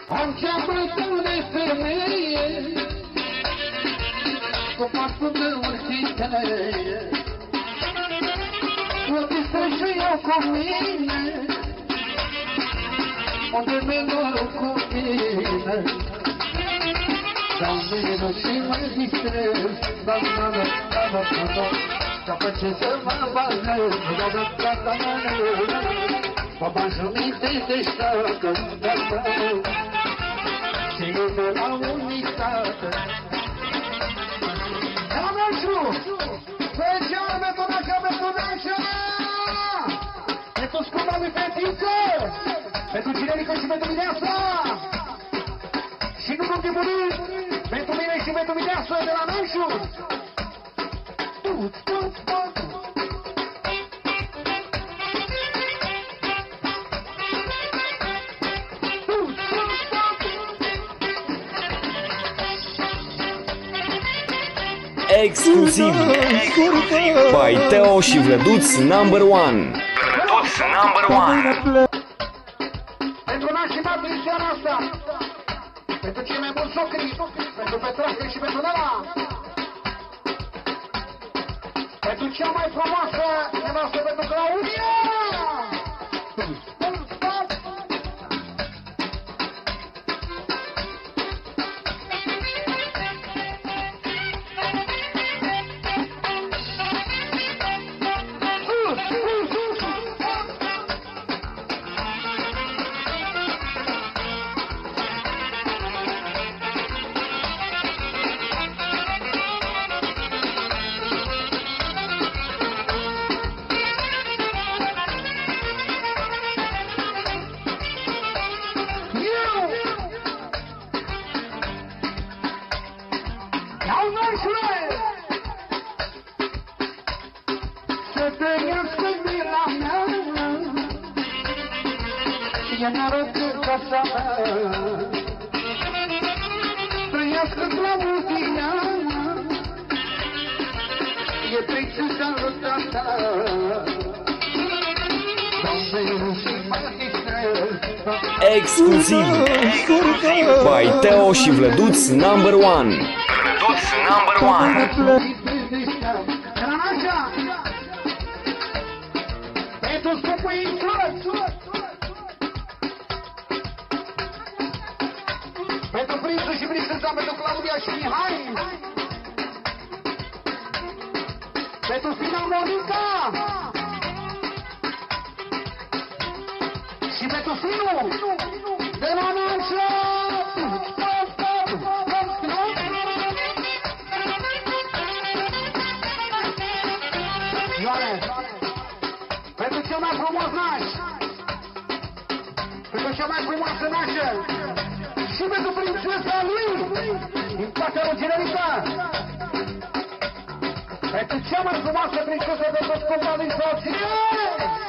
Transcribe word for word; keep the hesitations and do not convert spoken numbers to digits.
Am ceapă de femeie, cu pasul de urchiteie, o distră și eu cu mine, unde merg cu mine. Dau mine și mă distrez, dau mână, dau mână, ca ce să mă bazez, dau mână, dau mână, baba jumite de ștacă, dau mână, și eu de la unitate. Anașu, special pentru Nașa, pentru Nașa, pentru scumpa lui fetiță, pentru Cinerică și pentru Mineasa, și nu cum timpuric, pentru mine și pentru Mineasa de la Nașu. Tut, tut, tut. Exclusiv by Teo și Vlăduț number one. Vlăduț number one. Pentru nașii mari din seara asta, pentru cei mai buni socri, pentru Petrache și pentru Nela, pentru cea mai frumoasă nevastă, pentru Claudia. Trăiască Claudia, e prințesa lui tata, Exclusiv by Teo și Vlăduț number one. Vlăduț number one. Pentru scopul insulat, pentru prințul și prințesa, pentru Claudia și Mihai, pentru fina Monica și pentru finul de la Nașa. Ioane, pentru cel mai frumos naș, pentru cea mai frumoasă nașă, și pentru prințesa lui, din partea lui Cinerica, pentru cea mai frumoasă prințesă de tot scumpa din soție.